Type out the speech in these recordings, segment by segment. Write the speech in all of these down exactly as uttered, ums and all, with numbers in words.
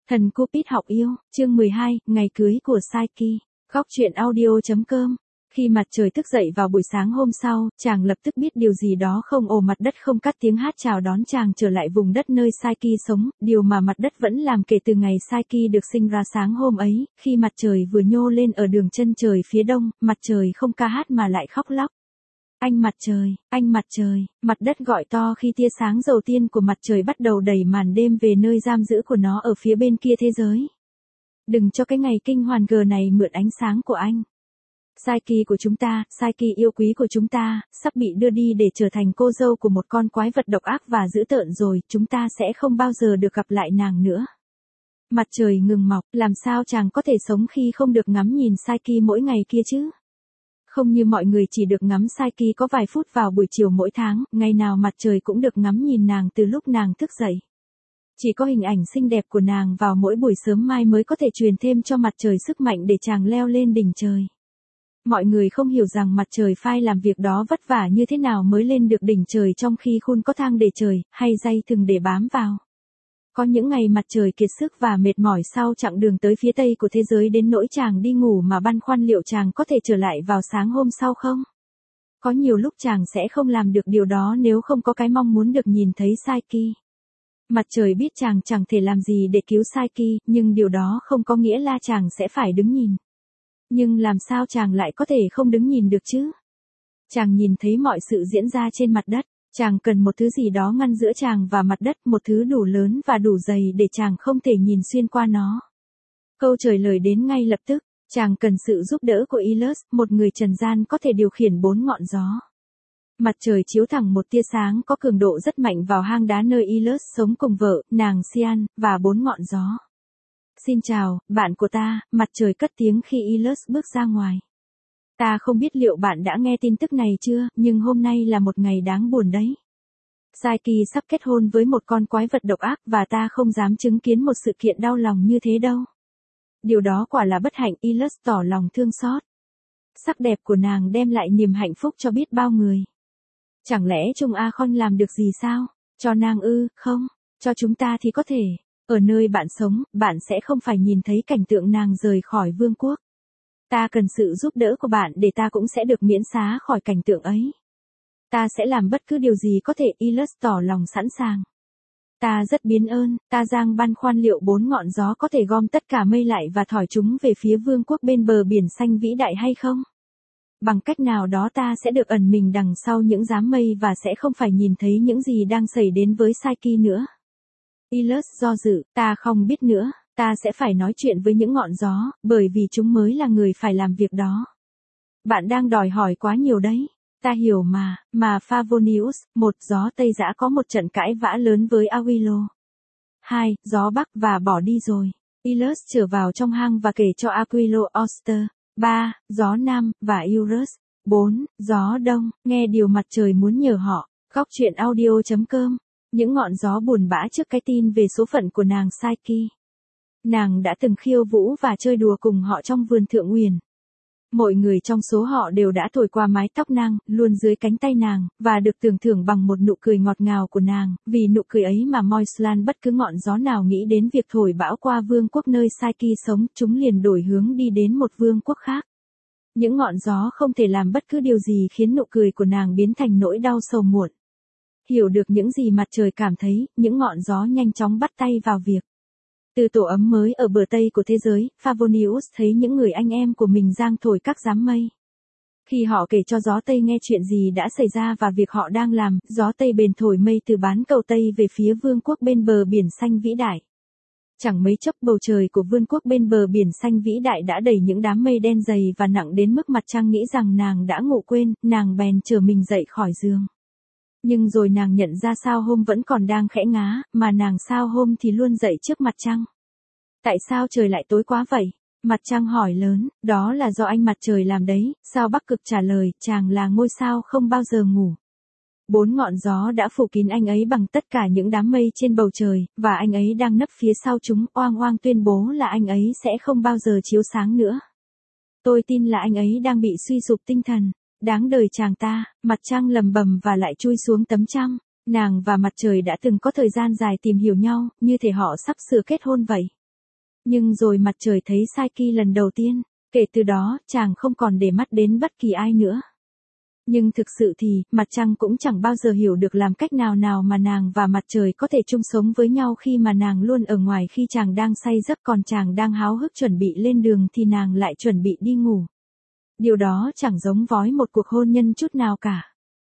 Thần Cupid học yêu, chương mười hai, ngày cưới của Saiki. Góc truyện audio chấm com. Khi mặt trời thức dậy vào buổi sáng hôm sau, chàng lập tức biết điều gì đó không ổn, mặt đất không cất tiếng hát chào đón chàng trở lại vùng đất nơi Saiki sống, điều mà mặt đất vẫn làm kể từ ngày Saiki được sinh ra. Sáng hôm ấy, khi mặt trời vừa nhô lên ở đường chân trời phía đông, mặt trời không ca hát mà lại khóc lóc. Anh mặt trời, anh mặt trời, mặt đất gọi to khi tia sáng đầu tiên của mặt trời bắt đầu đẩy màn đêm về nơi giam giữ của nó ở phía bên kia thế giới. Đừng cho cái ngày kinh hoàn gờ này mượn ánh sáng của anh. Saiki của chúng ta, Saiki yêu quý của chúng ta, sắp bị đưa đi để trở thành cô dâu của một con quái vật độc ác và dữ tợn rồi, chúng ta sẽ không bao giờ được gặp lại nàng nữa. Mặt trời ngừng mọc, làm sao chàng có thể sống khi không được ngắm nhìn Saiki mỗi ngày kia chứ? Không như mọi người chỉ được ngắm Saiki có vài phút vào buổi chiều mỗi tháng, ngày nào mặt trời cũng được ngắm nhìn nàng từ lúc nàng thức dậy. Chỉ có hình ảnh xinh đẹp của nàng vào mỗi buổi sớm mai mới có thể truyền thêm cho mặt trời sức mạnh để chàng leo lên đỉnh trời. Mọi người không hiểu rằng mặt trời phai làm việc đó vất vả như thế nào mới lên được đỉnh trời trong khi khun có thang để trời, hay dây thừng để bám vào. Có những ngày mặt trời kiệt sức và mệt mỏi sau chặng đường tới phía tây của thế giới đến nỗi chàng đi ngủ mà băn khoăn liệu chàng có thể trở lại vào sáng hôm sau không? Có nhiều lúc chàng sẽ không làm được điều đó nếu không có cái mong muốn được nhìn thấy Saiki. Mặt trời biết chàng chẳng thể làm gì để cứu Saiki, nhưng điều đó không có nghĩa là chàng sẽ phải đứng nhìn. Nhưng làm sao chàng lại có thể không đứng nhìn được chứ? Chàng nhìn thấy mọi sự diễn ra trên mặt đất. Chàng cần một thứ gì đó ngăn giữa chàng và mặt đất, một thứ đủ lớn và đủ dày để chàng không thể nhìn xuyên qua nó. Câu trả lời đến ngay lập tức, chàng cần sự giúp đỡ của Ilus, một người trần gian có thể điều khiển bốn ngọn gió. Mặt trời chiếu thẳng một tia sáng có cường độ rất mạnh vào hang đá nơi Ilus sống cùng vợ, nàng Sian, và bốn ngọn gió. Xin chào, bạn của ta, mặt trời cất tiếng khi Ilus bước ra ngoài. Ta không biết liệu bạn đã nghe tin tức này chưa, nhưng hôm nay là một ngày đáng buồn đấy. Saiki sắp kết hôn với một con quái vật độc ác và ta không dám chứng kiến một sự kiện đau lòng như thế đâu. Điều đó quả là bất hạnh, Ilus tỏ lòng thương xót. Sắc đẹp của nàng đem lại niềm hạnh phúc cho biết bao người. Chẳng lẽ Trung A Khon làm được gì sao? Cho nàng ư, không, cho chúng ta thì có thể. Ở nơi bạn sống, bạn sẽ không phải nhìn thấy cảnh tượng nàng rời khỏi vương quốc. Ta cần sự giúp đỡ của bạn để ta cũng sẽ được miễn xá khỏi cảnh tượng ấy. Ta sẽ làm bất cứ điều gì có thể, Ilus tỏ lòng sẵn sàng. Ta rất biết ơn, ta giang băn khoăn liệu bốn ngọn gió có thể gom tất cả mây lại và thổi chúng về phía vương quốc bên bờ biển xanh vĩ đại hay không? Bằng cách nào đó ta sẽ được ẩn mình đằng sau những đám mây và sẽ không phải nhìn thấy những gì đang xảy đến với Saiki nữa. Ilus do dự, ta không biết nữa. Ta sẽ phải nói chuyện với những ngọn gió, bởi vì chúng mới là người phải làm việc đó. Bạn đang đòi hỏi quá nhiều đấy. Ta hiểu mà, mà Favonius, một gió Tây Dã có một trận cãi vã lớn với Aquilo. Hai, gió Bắc và bỏ đi rồi. Ilus trở vào trong hang và kể cho Aquilo Oster. Ba, gió Nam, và Eurus. Bốn, gió Đông, nghe điều mặt trời muốn nhờ họ. Góc truyện audio chấm com. Những ngọn gió buồn bã trước cái tin về số phận của nàng Saiki. Nàng đã từng khiêu vũ và chơi đùa cùng họ trong vườn Thượng Uyển. Mọi người trong số họ đều đã thổi qua mái tóc nàng, luôn dưới cánh tay nàng, và được tưởng thưởng bằng một nụ cười ngọt ngào của nàng, vì nụ cười ấy mà Moislan bất cứ ngọn gió nào nghĩ đến việc thổi bão qua vương quốc nơi Saiki sống, chúng liền đổi hướng đi đến một vương quốc khác. Những ngọn gió không thể làm bất cứ điều gì khiến nụ cười của nàng biến thành nỗi đau sầu muộn. Hiểu được những gì mặt trời cảm thấy, những ngọn gió nhanh chóng bắt tay vào việc. Từ tổ ấm mới ở bờ Tây của thế giới, Favonius thấy những người anh em của mình giang thổi các đám mây. Khi họ kể cho gió Tây nghe chuyện gì đã xảy ra và việc họ đang làm, gió Tây bền thổi mây từ bán cầu Tây về phía vương quốc bên bờ biển xanh vĩ đại. Chẳng mấy chốc bầu trời của vương quốc bên bờ biển xanh vĩ đại đã đầy những đám mây đen dày và nặng đến mức mặt trăng nghĩ rằng nàng đã ngủ quên, nàng bèn trở mình dậy khỏi giường. Nhưng rồi nàng nhận ra sao hôm vẫn còn đang khẽ ngá, mà nàng sao hôm thì luôn dậy trước mặt trăng. Tại sao trời lại tối quá vậy? Mặt trăng hỏi lớn, đó là do anh mặt trời làm đấy, sao Bắc Cực trả lời, chàng là ngôi sao không bao giờ ngủ. Bốn ngọn gió đã phủ kín anh ấy bằng tất cả những đám mây trên bầu trời, và anh ấy đang nấp phía sau chúng, oang oang tuyên bố là anh ấy sẽ không bao giờ chiếu sáng nữa. Tôi tin là anh ấy đang bị suy sụp tinh thần. Đáng đời chàng ta, mặt trăng lầm bầm và lại chui xuống tấm trăng. Nàng và mặt trời đã từng có thời gian dài tìm hiểu nhau, như thể họ sắp sửa kết hôn vậy. Nhưng rồi mặt trời thấy Saiki lần đầu tiên, kể từ đó, chàng không còn để mắt đến bất kỳ ai nữa. Nhưng thực sự thì, mặt trăng cũng chẳng bao giờ hiểu được làm cách nào nào mà nàng và mặt trời có thể chung sống với nhau khi mà nàng luôn ở ngoài khi chàng đang say giấc còn chàng đang háo hức chuẩn bị lên đường thì nàng lại chuẩn bị đi ngủ. Điều đó chẳng giống với một cuộc hôn nhân chút nào cả.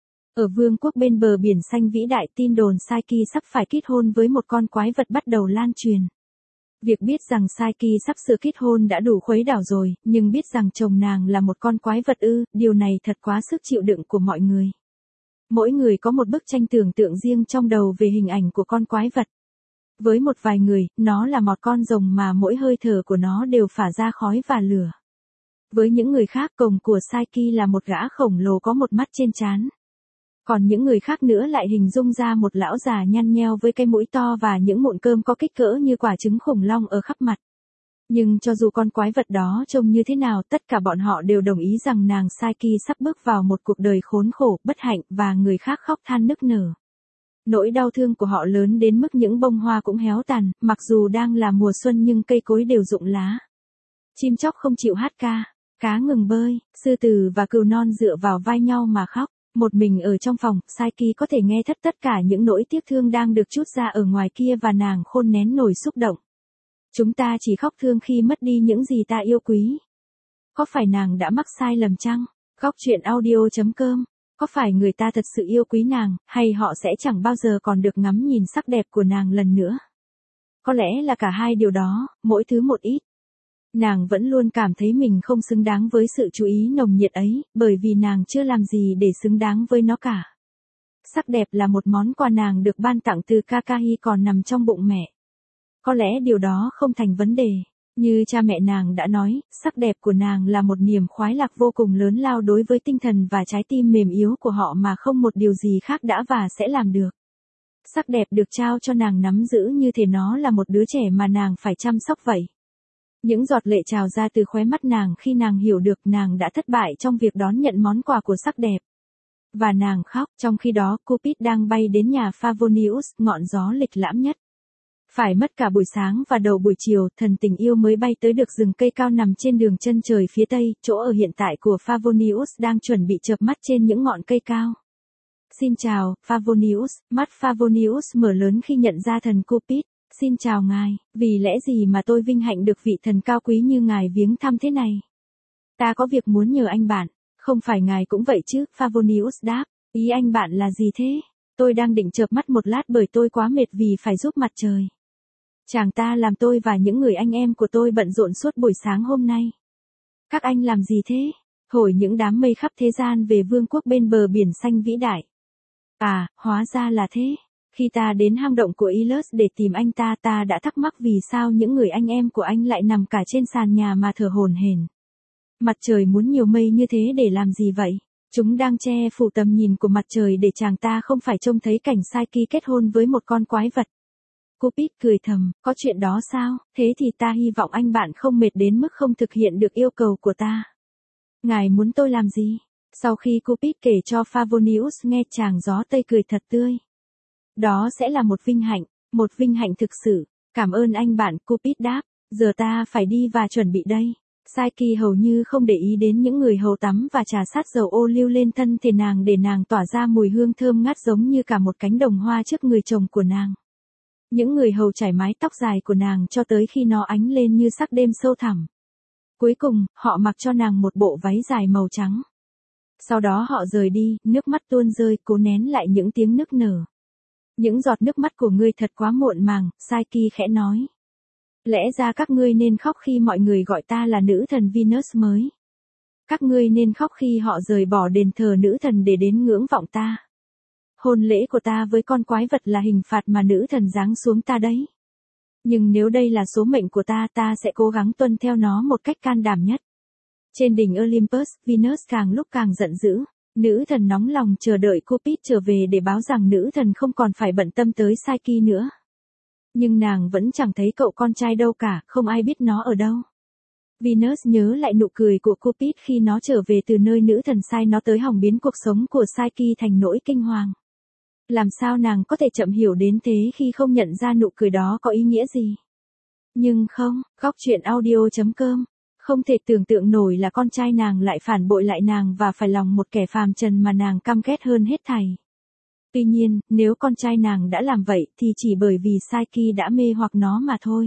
Ở vương quốc bên bờ biển xanh vĩ đại tin đồn Saiki sắp phải kết hôn với một con quái vật bắt đầu lan truyền. Việc biết rằng Saiki sắp sửa kết hôn đã đủ khuấy đảo rồi, nhưng biết rằng chồng nàng là một con quái vật ư, điều này thật quá sức chịu đựng của mọi người. Mỗi người có một bức tranh tưởng tượng riêng trong đầu về hình ảnh của con quái vật. Với một vài người, nó là một con rồng mà mỗi hơi thở của nó đều phả ra khói và lửa. Với những người khác, cồng của Saiki là một gã khổng lồ có một mắt trên trán. Còn những người khác nữa lại hình dung ra một lão già nhăn nheo với cái mũi to và những mụn cơm có kích cỡ như quả trứng khủng long ở khắp mặt. Nhưng cho dù con quái vật đó trông như thế nào, tất cả bọn họ đều đồng ý rằng nàng Saiki sắp bước vào một cuộc đời khốn khổ, bất hạnh và người khác khóc than nức nở. Nỗi đau thương của họ lớn đến mức những bông hoa cũng héo tàn, mặc dù đang là mùa xuân nhưng cây cối đều rụng lá. Chim chóc không chịu hát ca, cá ngừng bơi, sư tử và cừu non dựa vào vai nhau mà khóc. Một mình ở trong phòng, Saiki có thể nghe thất tất cả những nỗi tiếc thương đang được trút ra ở ngoài kia và nàng khôn nén nổi xúc động. Chúng ta chỉ khóc thương khi mất đi những gì ta yêu quý. Có phải nàng đã mắc sai lầm chăng? Góc truyện audio chấm com. Có phải người ta thật sự yêu quý nàng, hay họ sẽ chẳng bao giờ còn được ngắm nhìn sắc đẹp của nàng lần nữa? Có lẽ là cả hai điều đó, mỗi thứ một ít. Nàng vẫn luôn cảm thấy mình không xứng đáng với sự chú ý nồng nhiệt ấy, bởi vì nàng chưa làm gì để xứng đáng với nó cả. Sắc đẹp là một món quà nàng được ban tặng từ Kakahi còn nằm trong bụng mẹ. Có lẽ điều đó không thành vấn đề. Như cha mẹ nàng đã nói, sắc đẹp của nàng là một niềm khoái lạc vô cùng lớn lao đối với tinh thần và trái tim mềm yếu của họ mà không một điều gì khác đã và sẽ làm được. Sắc đẹp được trao cho nàng nắm giữ như thể nó là một đứa trẻ mà nàng phải chăm sóc vậy. Những giọt lệ trào ra từ khóe mắt nàng khi nàng hiểu được nàng đã thất bại trong việc đón nhận món quà của sắc đẹp. Và nàng khóc, trong khi đó Cupid đang bay đến nhà Favonius, ngọn gió lịch lãm nhất. Phải mất cả buổi sáng và đầu buổi chiều, thần tình yêu mới bay tới được rừng cây cao nằm trên đường chân trời phía tây, chỗ ở hiện tại của Favonius đang chuẩn bị chợp mắt trên những ngọn cây cao. Xin chào, Favonius, mắt Favonius mở lớn khi nhận ra thần Cupid. Xin chào ngài, vì lẽ gì mà tôi vinh hạnh được vị thần cao quý như ngài viếng thăm thế này? Ta có việc muốn nhờ anh bạn, không phải ngài cũng vậy chứ, Favonius đáp, ý anh bạn là gì thế? Tôi đang định chợp mắt một lát bởi tôi quá mệt vì phải giúp mặt trời. Chàng ta làm tôi và những người anh em của tôi bận rộn suốt buổi sáng hôm nay. Các anh làm gì thế? Thổi những đám mây khắp thế gian về vương quốc bên bờ biển xanh vĩ đại. À, hóa ra là thế. Khi ta đến hang động của Ilus để tìm anh ta, ta đã thắc mắc vì sao những người anh em của anh lại nằm cả trên sàn nhà mà thở hổn hển. Mặt trời muốn nhiều mây như thế để làm gì vậy? Chúng đang che phủ tầm nhìn của mặt trời để chàng ta không phải trông thấy cảnh Saiki kết hôn với một con quái vật. Cupid cười thầm, có chuyện đó sao? Thế thì ta hy vọng anh bạn không mệt đến mức không thực hiện được yêu cầu của ta. Ngài muốn tôi làm gì? Sau khi Cupid kể cho Favonius nghe, chàng gió tây cười thật tươi. Đó sẽ là một vinh hạnh, một vinh hạnh thực sự. Cảm ơn anh bạn, Cupid đáp. Giờ ta phải đi và chuẩn bị đây. Saiki hầu như không để ý đến những người hầu tắm và trà sát dầu ô liu lên thân thể nàng để nàng tỏa ra mùi hương thơm ngát giống như cả một cánh đồng hoa trước người chồng của nàng. Những người hầu chải mái tóc dài của nàng cho tới khi nó ánh lên như sắc đêm sâu thẳm. Cuối cùng, họ mặc cho nàng một bộ váy dài màu trắng. Sau đó họ rời đi, nước mắt tuôn rơi, cố nén lại những tiếng nức nở. Những giọt nước mắt của ngươi thật quá muộn màng, Saiki khẽ nói. Lẽ ra các ngươi nên khóc khi mọi người gọi ta là nữ thần Venus mới. Các ngươi nên khóc khi họ rời bỏ đền thờ nữ thần để đến ngưỡng vọng ta. Hôn lễ của ta với con quái vật là hình phạt mà nữ thần giáng xuống ta đấy. Nhưng nếu đây là số mệnh của ta, ta sẽ cố gắng tuân theo nó một cách can đảm nhất. Trên đỉnh Olympus, Venus càng lúc càng giận dữ. Nữ thần nóng lòng chờ đợi Cupid trở về để báo rằng nữ thần không còn phải bận tâm tới Saiki nữa. Nhưng nàng vẫn chẳng thấy cậu con trai đâu cả, không ai biết nó ở đâu. Venus nhớ lại nụ cười của Cupid khi nó trở về từ nơi nữ thần sai nó tới hòng biến cuộc sống của Saiki thành nỗi kinh hoàng. Làm sao nàng có thể chậm hiểu đến thế khi không nhận ra nụ cười đó có ý nghĩa gì? Nhưng không, góc truyện audio.com. Không thể tưởng tượng nổi là con trai nàng lại phản bội lại nàng và phải lòng một kẻ phàm trần mà nàng căm ghét hơn hết thảy. Tuy nhiên, nếu con trai nàng đã làm vậy thì chỉ bởi vì Saiki đã mê hoặc nó mà thôi.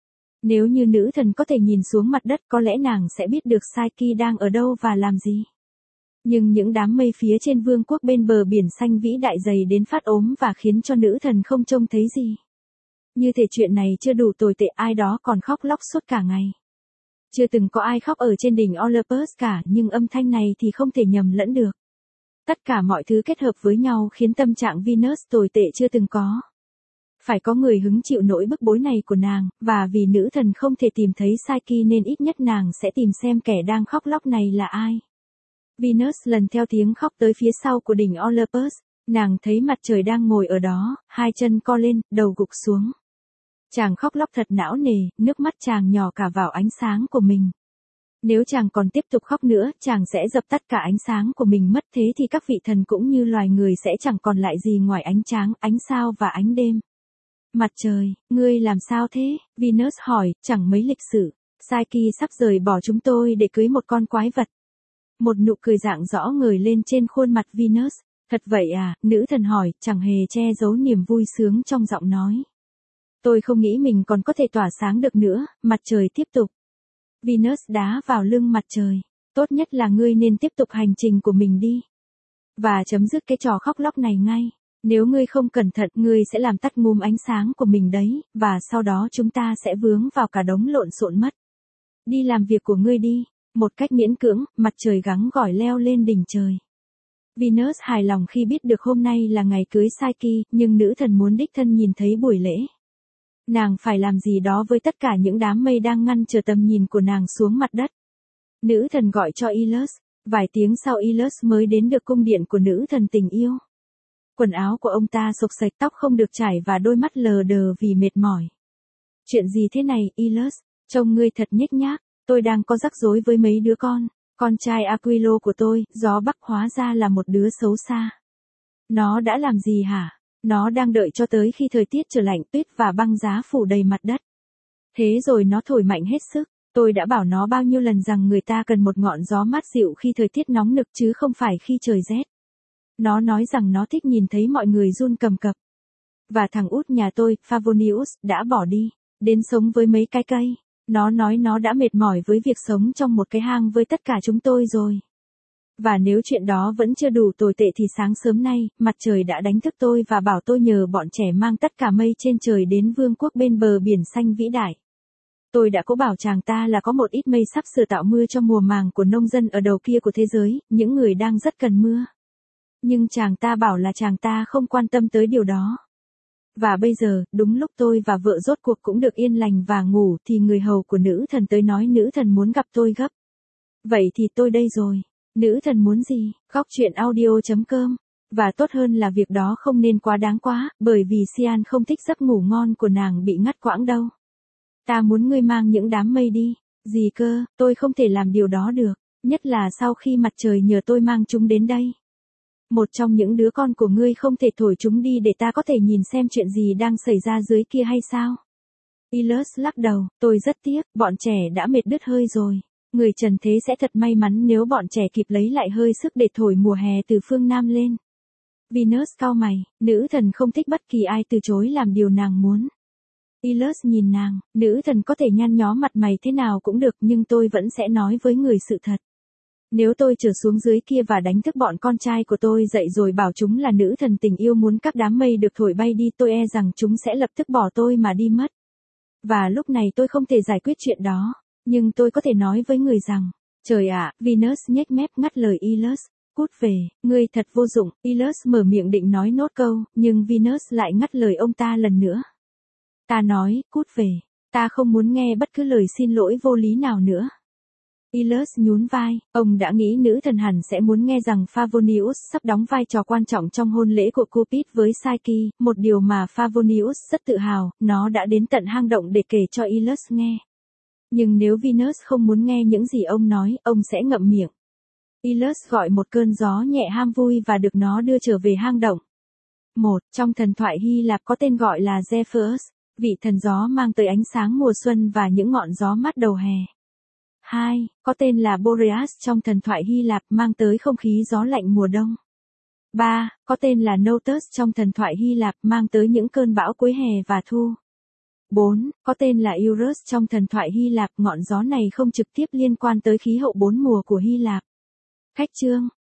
Nếu như nữ thần có thể nhìn xuống mặt đất có lẽ nàng sẽ biết được Saiki đang ở đâu và làm gì. Nhưng những đám mây phía trên vương quốc bên bờ biển xanh vĩ đại dày đến phát ốm và khiến cho nữ thần không trông thấy gì. Như thể chuyện này chưa đủ tồi tệ, ai đó còn khóc lóc suốt cả ngày. Chưa từng có ai khóc ở trên đỉnh Olympus cả, nhưng âm thanh này thì không thể nhầm lẫn được. Tất cả mọi thứ kết hợp với nhau khiến tâm trạng Venus tồi tệ chưa từng có. Phải có người hứng chịu nỗi bức bối này của nàng, và vì nữ thần không thể tìm thấy Saiki nên ít nhất nàng sẽ tìm xem kẻ đang khóc lóc này là ai. Venus lần theo tiếng khóc tới phía sau của đỉnh Olympus, nàng thấy mặt trời đang ngồi ở đó, hai chân co lên, đầu gục xuống. Chàng khóc lóc thật não nề, nước mắt chàng nhỏ cả vào ánh sáng của mình. Nếu chàng còn tiếp tục khóc nữa, chàng sẽ dập tắt cả ánh sáng của mình mất, thế thì các vị thần cũng như loài người sẽ chẳng còn lại gì ngoài ánh tráng, ánh sao và ánh đêm. Mặt trời, ngươi làm sao thế? Venus hỏi, chẳng mấy lịch sự. Saiki sắp rời bỏ chúng tôi để cưới một con quái vật. Một nụ cười rạng rõ ngời lên trên khuôn mặt Venus. Thật vậy à? Nữ thần hỏi, chẳng hề che giấu niềm vui sướng trong giọng nói. Tôi không nghĩ mình còn có thể tỏa sáng được nữa. Mặt trời tiếp tục. Venus đá vào lưng mặt trời. Tốt nhất là ngươi nên tiếp tục hành trình của mình đi. Và chấm dứt cái trò khóc lóc này ngay. Nếu ngươi không cẩn thận, ngươi sẽ làm tắt ngúm ánh sáng của mình đấy, và sau đó chúng ta sẽ vướng vào cả đống lộn xộn mất. Đi làm việc của ngươi đi. Một cách miễn cưỡng, mặt trời gắng gỏi leo lên đỉnh trời. Venus hài lòng khi biết được hôm nay là ngày cưới Saiki, nhưng nữ thần muốn đích thân nhìn thấy buổi lễ. Nàng phải làm gì đó với tất cả những đám mây đang ngăn trở tầm nhìn của nàng xuống mặt đất. Nữ thần gọi cho Ilus. Vài tiếng sau Ilus mới đến được cung điện của nữ thần tình yêu. Quần áo của ông ta xộc xệch, tóc không được trải và đôi mắt lờ đờ vì mệt mỏi. Chuyện gì thế này, Ilus? Trông ngươi thật nhếch nhác. Tôi đang có rắc rối với mấy đứa con. Con trai Aquilo của tôi, gió Bắc hóa ra là một đứa xấu xa. Nó đã làm gì hả? Nó đang đợi cho tới khi thời tiết trở lạnh, tuyết và băng giá phủ đầy mặt đất. Thế rồi nó thổi mạnh hết sức. Tôi đã bảo nó bao nhiêu lần rằng người ta cần một ngọn gió mát dịu khi thời tiết nóng nực chứ không phải khi trời rét. Nó nói rằng nó thích nhìn thấy mọi người run cầm cập. Và thằng út nhà tôi, Favonius, đã bỏ đi, đến sống với mấy cái cây. Nó nói nó đã mệt mỏi với việc sống trong một cái hang với tất cả chúng tôi rồi. Và nếu chuyện đó vẫn chưa đủ tồi tệ thì sáng sớm nay, mặt trời đã đánh thức tôi và bảo tôi nhờ bọn trẻ mang tất cả mây trên trời đến vương quốc bên bờ biển xanh vĩ đại. Tôi đã cố bảo chàng ta là có một ít mây sắp sửa tạo mưa cho mùa màng của nông dân ở đầu kia của thế giới, những người đang rất cần mưa. Nhưng chàng ta bảo là chàng ta không quan tâm tới điều đó. Và bây giờ, đúng lúc tôi và vợ rốt cuộc cũng được yên lành và ngủ thì người hầu của nữ thần tới nói nữ thần muốn gặp tôi gấp. Vậy thì tôi đây rồi. Nữ thần muốn gì? Góc truyện audio.com. Và tốt hơn là việc đó không nên quá đáng quá, bởi vì Sian không thích giấc ngủ ngon của nàng bị ngắt quãng đâu. Ta muốn ngươi mang những đám mây đi. Gì cơ, tôi không thể làm điều đó được, nhất là sau khi mặt trời nhờ tôi mang chúng đến đây. Một trong những đứa con của ngươi không thể thổi chúng đi để ta có thể nhìn xem chuyện gì đang xảy ra dưới kia hay sao? Ilus lắc đầu, tôi rất tiếc, bọn trẻ đã mệt đứt hơi rồi. Người trần thế sẽ thật may mắn nếu bọn trẻ kịp lấy lại hơi sức để thổi mùa hè từ phương Nam lên. Venus cau mày, nữ thần không thích bất kỳ ai từ chối làm điều nàng muốn. Ilus nhìn nàng, nữ thần có thể nhăn nhó mặt mày thế nào cũng được nhưng tôi vẫn sẽ nói với người sự thật. Nếu tôi trở xuống dưới kia và đánh thức bọn con trai của tôi dậy rồi bảo chúng là nữ thần tình yêu muốn các đám mây được thổi bay đi, tôi e rằng chúng sẽ lập tức bỏ tôi mà đi mất. Và lúc này tôi không thể giải quyết chuyện đó, nhưng tôi có thể nói với người rằng, trời ạ, Venus nhếch mép ngắt lời Ilus, cút về, ngươi thật vô dụng. Ilus mở miệng định nói nốt câu, nhưng Venus lại ngắt lời ông ta lần nữa. Ta nói, cút về, ta không muốn nghe bất cứ lời xin lỗi vô lý nào nữa. Ilus nhún vai, ông đã nghĩ nữ thần hẳn sẽ muốn nghe rằng Favonius sắp đóng vai trò quan trọng trong hôn lễ của Cupid với Psyche, một điều mà Favonius rất tự hào, nó đã đến tận hang động để kể cho Ilus nghe. Nhưng nếu Venus không muốn nghe những gì ông nói, ông sẽ ngậm miệng. Ilus gọi một cơn gió nhẹ ham vui và được nó đưa trở về hang động. Một, trong thần thoại Hy Lạp có tên gọi là Zephyrus. vị thần gió mang tới ánh sáng mùa xuân và những ngọn gió mát đầu hè. hai. Có tên là Boreas trong thần thoại Hy Lạp, mang tới không khí gió lạnh mùa đông. ba. Có tên là Notus trong thần thoại Hy Lạp, mang tới những cơn bão cuối hè và thu. bốn. Có tên là Eurus trong thần thoại Hy Lạp, ngọn gió này không trực tiếp liên quan tới khí hậu bốn mùa của Hy Lạp. Khách chương,